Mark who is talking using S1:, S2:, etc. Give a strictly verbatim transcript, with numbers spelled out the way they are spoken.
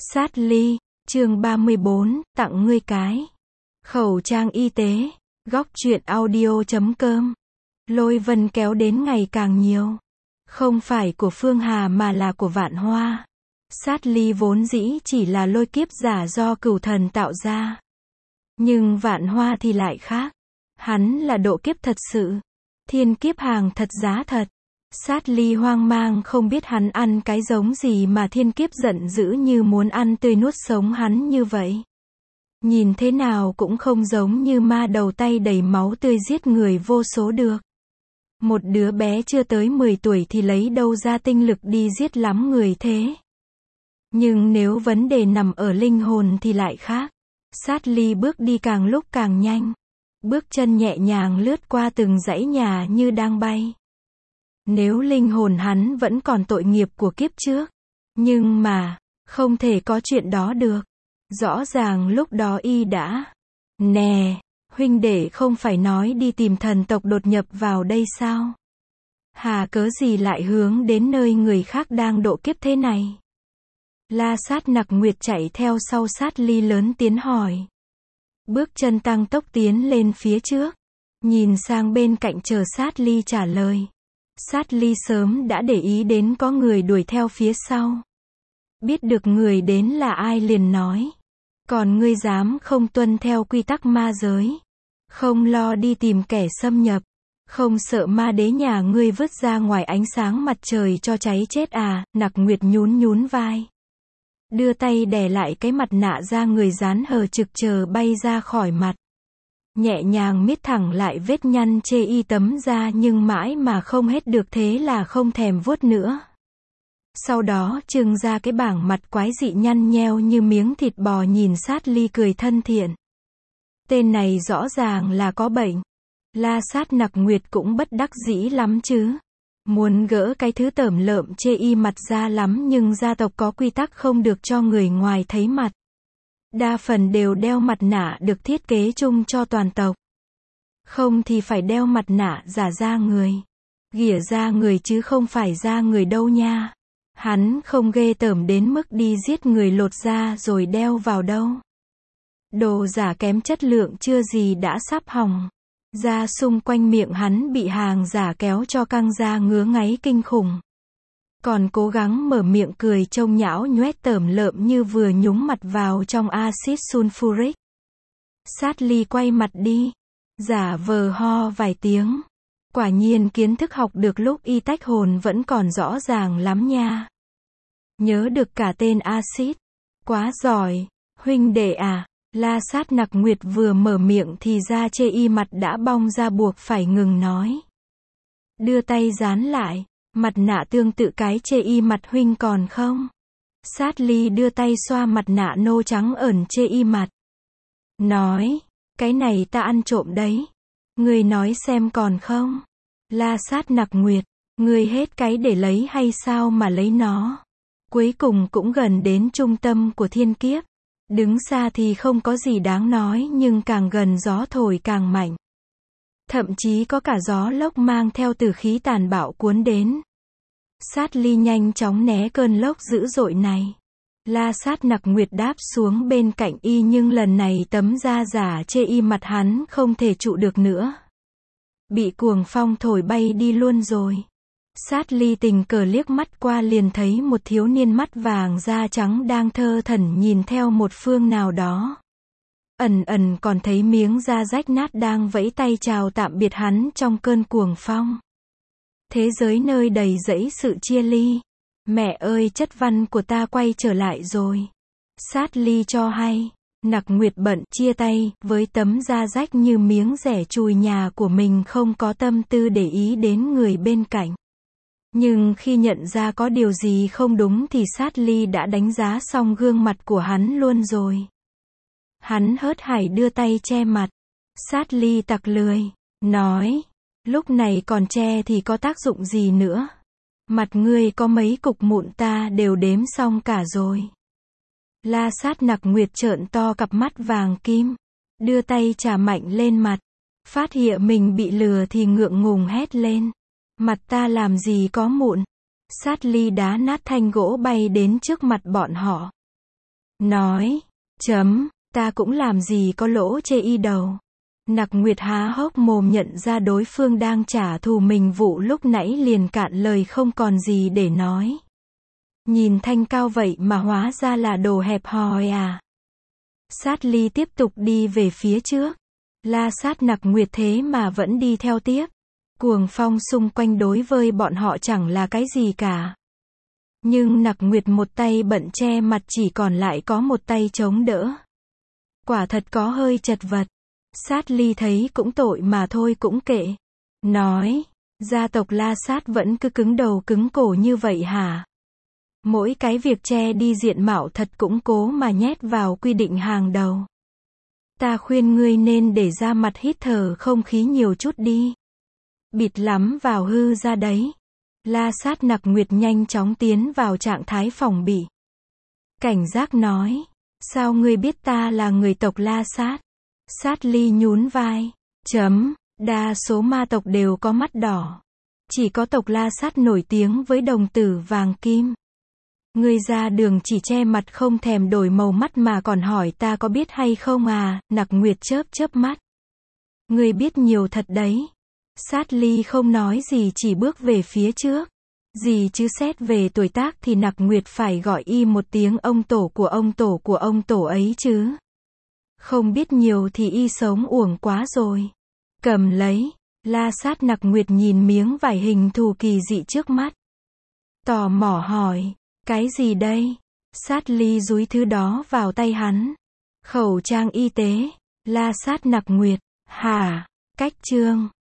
S1: Sát ly, chương ba mươi bốn, tặng ngươi cái khẩu trang y tế. Góc truyện audio chấm com. Lôi vân kéo đến ngày càng nhiều. Không phải của Phương Hà mà là của Vạn Hoa. Sát ly vốn dĩ chỉ là lôi kiếp giả do cửu thần tạo ra. Nhưng Vạn Hoa thì lại khác. Hắn là độ kiếp thật sự. Thiên kiếp hàng thật giá thật. Sát ly hoang mang không biết hắn ăn cái giống gì mà thiên kiếp giận dữ như muốn ăn tươi nuốt sống hắn như vậy. Nhìn thế nào cũng không giống như ma đầu tay đầy máu tươi giết người vô số được. Một đứa bé chưa tới mười tuổi thì lấy đâu ra tinh lực đi giết lắm người thế. Nhưng nếu vấn đề nằm ở linh hồn thì lại khác. Sát ly bước đi càng lúc càng nhanh. Bước chân nhẹ nhàng lướt qua từng dãy nhà như đang bay. Nếu linh hồn hắn vẫn còn tội nghiệp của kiếp trước. Nhưng mà, không thể có chuyện đó được. Rõ ràng lúc đó y đã. Nè, huynh đệ không phải nói đi tìm thần tộc đột nhập vào đây sao? Hà cớ gì lại hướng đến nơi người khác đang độ kiếp thế này? La Sát Nặc Nguyệt chạy theo sau Sát ly lớn tiếng hỏi. Bước chân tăng tốc tiến lên phía trước. Nhìn sang bên cạnh chờ Sát ly trả lời. Sát ly sớm đã để ý đến có người đuổi theo phía sau. Biết được người đến là ai liền nói. Còn ngươi dám không tuân theo quy tắc ma giới. Không lo đi tìm kẻ xâm nhập. Không sợ ma đế nhà ngươi vứt ra ngoài ánh sáng mặt trời cho cháy chết à? Nặc Nguyệt nhún nhún vai. Đưa tay đè lại cái mặt nạ ra người dán hờ trực chờ bay ra khỏi mặt. Nhẹ nhàng miết thẳng lại vết nhăn chê y tấm ra nhưng mãi mà không hết được thế là không thèm vuốt nữa. Sau đó trưng ra cái bảng mặt quái dị nhăn nheo như miếng thịt bò nhìn Sát ly cười thân thiện. Tên này rõ ràng là có bệnh. La Sát Nặc Nguyệt cũng bất đắc dĩ lắm chứ. Muốn gỡ cái thứ tởm lợm chê y mặt ra lắm nhưng gia tộc có quy tắc không được cho người ngoài thấy mặt. Đa phần đều đeo mặt nạ được thiết kế chung cho toàn tộc. Không thì phải đeo mặt nạ giả da người. Ghỉa da người chứ không phải da người đâu nha. Hắn không ghê tởm đến mức đi giết người lột da rồi đeo vào đâu. Đồ giả kém chất lượng chưa gì đã sắp hỏng. Da xung quanh miệng hắn bị hàng giả kéo cho căng da ngứa ngáy kinh khủng. Còn cố gắng mở miệng cười trông nhão nhoét tởm lợm như vừa nhúng mặt vào trong axit sulfuric. Sát ly quay mặt đi. Giả vờ ho vài tiếng. Quả nhiên kiến thức học được lúc y tách hồn vẫn còn rõ ràng lắm nha. Nhớ được cả tên axit. Quá giỏi. Huynh đệ à. La Sát Nặc Nguyệt vừa mở miệng thì da chê y mặt đã bong ra buộc phải ngừng nói. Đưa tay dán lại. Mặt nạ tương tự cái chê y mặt huynh còn không? Sát ly đưa tay xoa mặt nạ nâu trắng ẩn chê y mặt. Nói, cái này ta ăn trộm đấy. Ngươi nói xem còn không? La Sát Nặc Nguyệt, ngươi hết cái để lấy hay sao mà lấy nó? Cuối cùng cũng gần đến trung tâm của thiên kiếp. Đứng xa thì không có gì đáng nói nhưng càng gần gió thổi càng mạnh. Thậm chí có cả gió lốc mang theo tử khí tàn bạo cuốn đến. Sát ly nhanh chóng né cơn lốc dữ dội này. La Sát Nặc Nguyệt đáp xuống bên cạnh y nhưng lần này tấm da giả chê y mặt hắn không thể trụ được nữa. Bị cuồng phong thổi bay đi luôn rồi. Sát ly tình cờ liếc mắt qua liền thấy một thiếu niên mắt vàng da trắng đang thơ thẩn nhìn theo một phương nào đó. Ẩn ẩn còn thấy miếng da rách nát đang vẫy tay chào tạm biệt hắn trong cơn cuồng phong. Thế giới nơi đầy dẫy sự chia ly. Mẹ ơi chất văn của ta quay trở lại rồi. Sát ly cho hay. Nặc Nguyệt bận chia tay với tấm da rách như miếng rẻ chùi nhà của mình không có tâm tư để ý đến người bên cạnh. Nhưng khi nhận ra có điều gì không đúng thì Sát ly đã đánh giá xong gương mặt của hắn luôn rồi. Hắn hớt hải đưa tay che mặt. Sát ly tặc lười. Nói. Lúc này còn che thì có tác dụng gì nữa. Mặt ngươi có mấy cục mụn ta đều đếm xong cả rồi. La Sát Nặc Nguyệt trợn to cặp mắt vàng kim. Đưa tay chà mạnh lên mặt. Phát hiện mình bị lừa thì ngượng ngùng hét lên. Mặt ta làm gì có mụn. Sát ly đá nát thanh gỗ bay đến trước mặt bọn họ. nói, chấm, ta cũng làm gì có lỗ chê y đâu. Nặc Nguyệt há hốc mồm nhận ra đối phương đang trả thù mình vụ lúc nãy liền cạn lời không còn gì để nói. Nhìn thanh cao vậy mà hóa ra là đồ hẹp hòi à. Sát Ly tiếp tục đi về phía trước. La Sát Nặc Nguyệt thế mà vẫn đi theo tiếp. Cuồng phong xung quanh đối với bọn họ chẳng là cái gì cả. Nhưng Nặc Nguyệt một tay bận che mặt chỉ còn lại có một tay chống đỡ. Quả thật có hơi chật vật. Sát Ly thấy cũng tội mà thôi cũng kệ. Nói, gia tộc La Sát vẫn cứ cứng đầu cứng cổ như vậy hả? Mỗi cái việc che đi diện mạo thật cũng cố mà nhét vào quy định hàng đầu. Ta khuyên ngươi nên để ra mặt hít thở không khí nhiều chút đi. Bịt lắm vào hư ra đấy. La Sát Nặc Nguyệt nhanh chóng tiến vào trạng thái phòng bị. Cảnh giác nói, sao ngươi biết ta là người tộc La Sát? Sát Ly nhún vai, chấm, đa số ma tộc đều có mắt đỏ. Chỉ có tộc La Sát nổi tiếng với đồng tử vàng kim. Ngươi ra đường chỉ che mặt không thèm đổi màu mắt mà còn hỏi ta có biết hay không à, Nặc Nguyệt chớp chớp mắt. Ngươi biết nhiều thật đấy. Sát Ly không nói gì chỉ bước về phía trước. Gì chứ xét về tuổi tác thì Nặc Nguyệt phải gọi y một tiếng ông tổ của ông tổ của ông tổ ấy chứ. Không biết nhiều thì y sống uổng quá rồi. Cầm lấy. La Sát Nặc Nguyệt nhìn miếng vải hình thù kỳ dị trước mắt. Tò mò hỏi. Cái gì đây? Sát Ly dúi thứ đó vào tay hắn. Khẩu trang y tế. La Sát Nặc Nguyệt. Hả? Cách trương.